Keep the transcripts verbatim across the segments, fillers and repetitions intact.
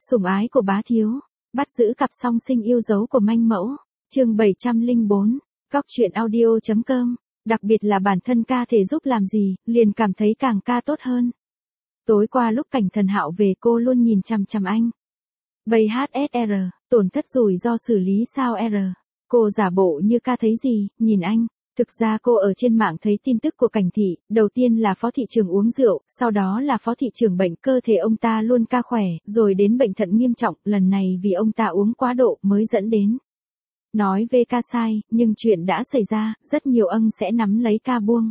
Sủng ái của bá thiếu, bắt giữ cặp song sinh yêu dấu của manh mẫu, chương bảy trăm lẻ bốn, góc truyện audio.com, đặc biệt là bản thân ca thể giúp làm gì, liền cảm thấy càng ca tốt hơn. Tối qua lúc Cảnh Thần Hạo về cô luôn nhìn chằm chằm anh. Bầy hát ét rờ, tổn thất rủi ro xử lý sao R. Cô giả bộ như ca thấy gì, nhìn anh. Thực ra cô ở trên mạng thấy tin tức của Cảnh Thị, đầu tiên là phó thị trưởng uống rượu, sau đó là phó thị trưởng bệnh cơ thể ông ta luôn ca khỏe, rồi đến bệnh thận nghiêm trọng, lần này vì ông ta uống quá độ mới dẫn đến. Nói về ca sai, nhưng chuyện đã xảy ra, rất nhiều âng sẽ nắm lấy ca buông.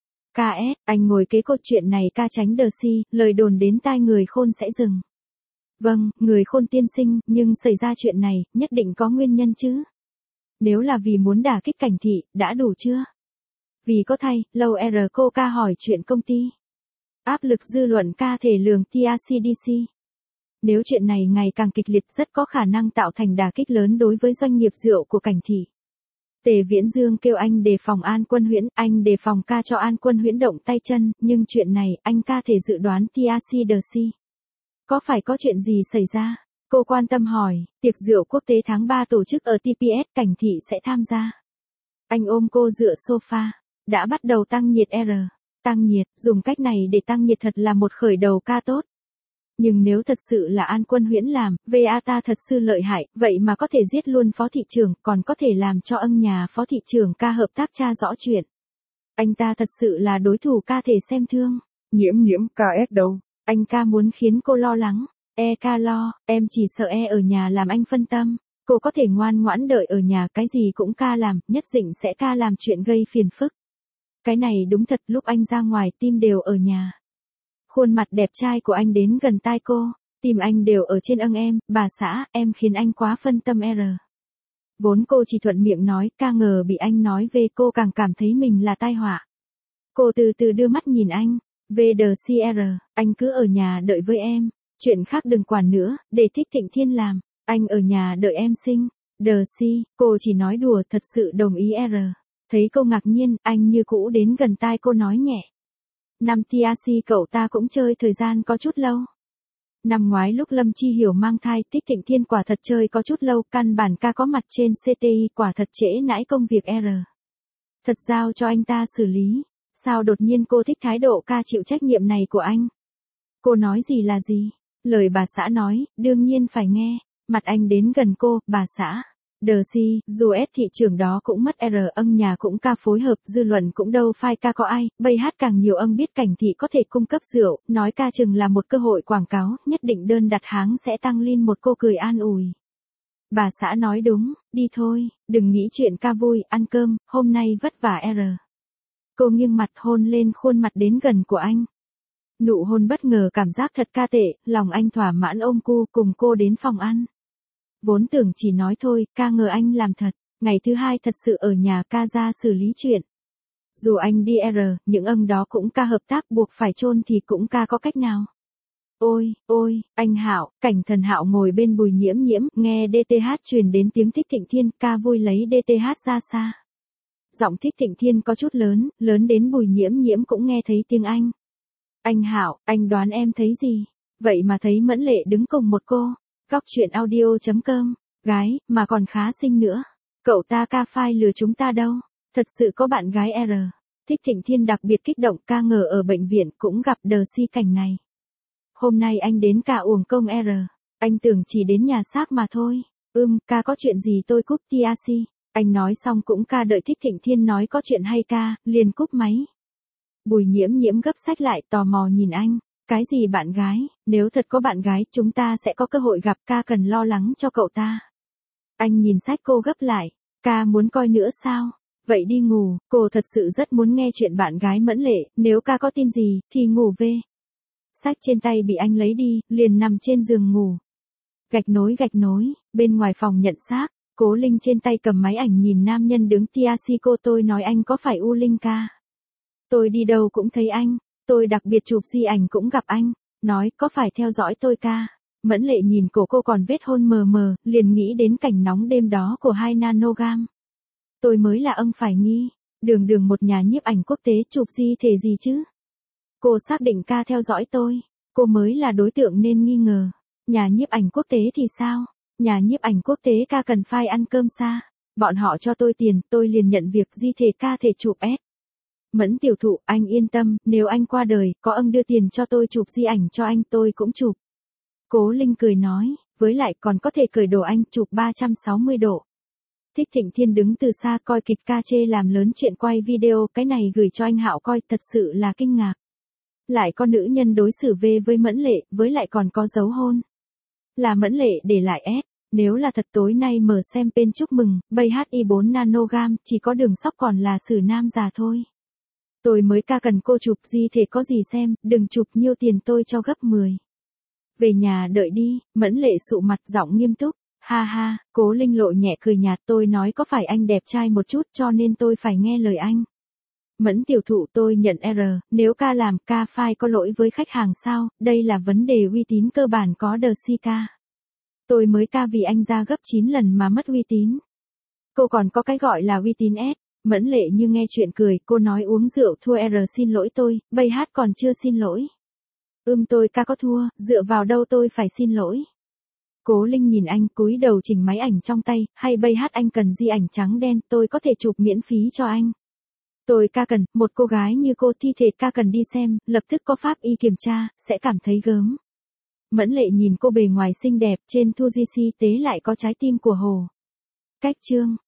ca ét, anh ngồi kế cột chuyện này ca tránh đờ si, lời đồn đến tai người khôn sẽ dừng. Vâng, người khôn tiên sinh, nhưng xảy ra chuyện này, nhất định có nguyên nhân chứ. Nếu là vì muốn đả kích Cảnh Thị, đã đủ chưa? Vì có thay, lâu R cô ca hỏi chuyện công ty. Áp lực dư luận ca thể lường tê rờ xê đê xê. Nếu chuyện này ngày càng kịch liệt rất có khả năng tạo thành đả kích lớn đối với doanh nghiệp rượu của Cảnh Thị. Tề Viễn Dương kêu anh đề phòng An Quân Huyễn, anh đề phòng ca cho An Quân Huyễn động tay chân, nhưng chuyện này anh ca thể dự đoán tê rờ xê đê xê. Có phải có chuyện gì xảy ra? Cô quan tâm hỏi, tiệc rượu quốc tế tháng ba tổ chức ở tê pê ét Cảnh Thị sẽ tham gia. Anh ôm cô dựa sofa, đã bắt đầu tăng nhiệt R. Tăng nhiệt, dùng cách này để tăng nhiệt thật là một khởi đầu ca tốt. Nhưng nếu thật sự là An Quân Huyễn làm, vê a ta thật sự lợi hại, vậy mà có thể giết luôn phó thị trưởng, còn có thể làm cho ân nhà phó thị trưởng ca hợp tác tra rõ chuyện. Anh ta thật sự là đối thủ ca thể xem thương. Nhiễm nhiễm ca ét đâu? Anh ca muốn khiến cô lo lắng. E ca lo, em chỉ sợ E ở nhà làm anh phân tâm. Cô có thể ngoan ngoãn đợi ở nhà, cái gì cũng ca làm, nhất định sẽ ca làm chuyện gây phiền phức. Cái này đúng thật, lúc anh ra ngoài tim đều ở nhà. Khuôn mặt đẹp trai của anh đến gần tai cô, tim anh đều ở trên âng em, bà xã, em khiến anh quá phân tâm R. Vốn cô chỉ thuận miệng nói, ca ngờ bị anh nói về cô càng cảm thấy mình là tai họa. Cô từ từ đưa mắt nhìn anh, vê đê xê rờ, anh cứ ở nhà đợi với em. Chuyện khác đừng quản nữa, để Thích Thịnh Thiên làm, anh ở nhà đợi em sinh. Đờ si, cô chỉ nói đùa, thật sự đồng ý R. Thấy cô ngạc nhiên, anh như cũ đến gần tai cô nói nhẹ. Năm tê rờ xê cậu ta cũng chơi thời gian có chút lâu. Năm ngoái lúc Lâm Chi Hiểu mang thai, Thích Thịnh Thiên quả thật chơi có chút lâu, căn bản ca có mặt trên xê tê i quả thật trễ nãi công việc R. Thật giao cho anh ta xử lý, sao đột nhiên cô thích thái độ ca chịu trách nhiệm này của anh? Cô nói gì là gì? Lời bà xã nói, đương nhiên phải nghe. Mặt anh đến gần cô, bà xã. Đờ si, dù S thị trưởng đó cũng mất R, âng nhà cũng ca phối hợp, dư luận cũng đâu phai ca có ai, bây hát càng nhiều âng biết Cảnh Thị có thể cung cấp rượu, nói ca chừng là một cơ hội quảng cáo, nhất định đơn đặt hàng sẽ tăng lên, một cô cười an ủi. Bà xã nói đúng, đi thôi, đừng nghĩ chuyện ca vui, ăn cơm, hôm nay vất vả R. Cô nghiêng mặt hôn lên khuôn mặt đến gần của anh. Nụ hôn bất ngờ cảm giác thật ca tệ, lòng anh thỏa mãn ôm cô cùng cô đến phòng ăn. Vốn tưởng chỉ nói thôi, ca ngờ anh làm thật, ngày thứ hai thật sự ở nhà ca ra xử lý chuyện. Dù anh đi R, những âng đó cũng ca hợp tác buộc phải chôn thì cũng ca có cách nào. Ôi, ôi, anh Hạo, Cảnh Thần Hạo ngồi bên Bùi Nhiễm Nhiễm, nghe đê tê hát truyền đến tiếng Thích Thịnh Thiên, ca vui lấy đê tê hát ra xa. Giọng Thích Thịnh Thiên có chút lớn, lớn đến Bùi Nhiễm Nhiễm cũng nghe thấy tiếng anh. Anh Hạo, anh đoán em thấy gì? Vậy mà thấy Mẫn Lệ đứng cùng một cô. Góc truyện audio.com, gái, mà còn khá xinh nữa. Cậu ta ca phai lừa chúng ta đâu. Thật sự có bạn gái R. Thích Thịnh Thiên đặc biệt kích động, ca ngờ ở bệnh viện cũng gặp đờ si cảnh này. Hôm nay anh đến cả uổng công R. Anh tưởng chỉ đến nhà xác mà thôi. Ưm, ca có chuyện gì tôi cúp tê rờ xê. Anh nói xong cũng ca đợi Thích Thịnh Thiên nói có chuyện hay ca, liền cúp máy. Bùi Nhiễm Nhiễm gấp sách lại tò mò nhìn anh. Cái gì bạn gái, nếu thật có bạn gái chúng ta sẽ có cơ hội gặp, ca cần lo lắng cho cậu ta. Anh nhìn sách cô gấp lại, ca muốn coi nữa sao? Vậy đi ngủ, cô thật sự rất muốn nghe chuyện bạn gái Mẫn Lệ, nếu ca có tin gì thì ngủ về. Sách trên tay bị anh lấy đi, liền nằm trên giường ngủ. Gạch nối gạch nối, bên ngoài phòng nhận xác, Cố Linh trên tay cầm máy ảnh nhìn nam nhân đứng tê rờ xê cô, tôi nói anh có phải U Linh ca? Tôi đi đâu cũng thấy anh. Tôi đặc biệt chụp di ảnh cũng gặp anh, nói có phải theo dõi tôi ca. Mẫn Lệ nhìn cổ cô còn vết hôn mờ mờ, liền nghĩ đến cảnh nóng đêm đó của hai nanogam. Tôi mới là âng phải nghi, đường đường một nhà nhiếp ảnh quốc tế chụp di thể gì chứ. Cô xác định ca theo dõi tôi, cô mới là đối tượng nên nghi ngờ. Nhà nhiếp ảnh quốc tế thì sao? Nhà nhiếp ảnh quốc tế ca cần file ăn cơm xa. Bọn họ cho tôi tiền, tôi liền nhận việc di thể ca thể chụp S. Mẫn tiểu thụ, anh yên tâm, nếu anh qua đời, có ông đưa tiền cho tôi chụp di ảnh cho anh tôi cũng chụp. Cố Linh cười nói, với lại còn có thể cởi đồ anh chụp ba trăm sáu mươi độ. Thích Thịnh Thiên đứng từ xa coi kịch ca chê làm lớn chuyện quay video, cái này gửi cho anh Hạo coi, thật sự là kinh ngạc. Lại có nữ nhân đối xử về với Mẫn Lệ, với lại còn có dấu hôn. Là Mẫn Lệ để lại S, nếu là thật tối nay mở xem page chúc mừng, bay hát i bốn nanogam, chỉ có Đường Sóc còn là Sử Nam già thôi. Tôi mới ca cần cô chụp gì thể có gì xem, đừng chụp nhiêu tiền tôi cho gấp mười. Về nhà đợi đi, Mẫn Lệ sụ mặt giọng nghiêm túc, ha ha, Cố Linh lộ nhẹ cười nhạt, tôi nói có phải anh đẹp trai một chút cho nên tôi phải nghe lời anh. Mẫn tiểu thụ, tôi nhận R, nếu ca làm ca file có lỗi với khách hàng sao, đây là vấn đề uy tín cơ bản có đờ si ca. Tôi mới ca vì anh ra gấp chín lần mà mất uy tín. Cô còn có cái gọi là uy tín S. Mẫn Lệ như nghe chuyện cười, cô nói uống rượu thua R xin lỗi tôi, bay hát còn chưa xin lỗi. Ưm tôi ca có thua, dựa vào đâu tôi phải xin lỗi. Cố Linh nhìn anh cúi đầu chỉnh máy ảnh trong tay, hay bay hát anh cần di ảnh trắng đen, tôi có thể chụp miễn phí cho anh. Tôi ca cần, một cô gái như cô thi thể ca cần đi xem, lập tức có pháp y kiểm tra, sẽ cảm thấy gớm. Mẫn Lệ nhìn cô bề ngoài xinh đẹp, trên thu di si tế lại có trái tim của hồ. Cách chương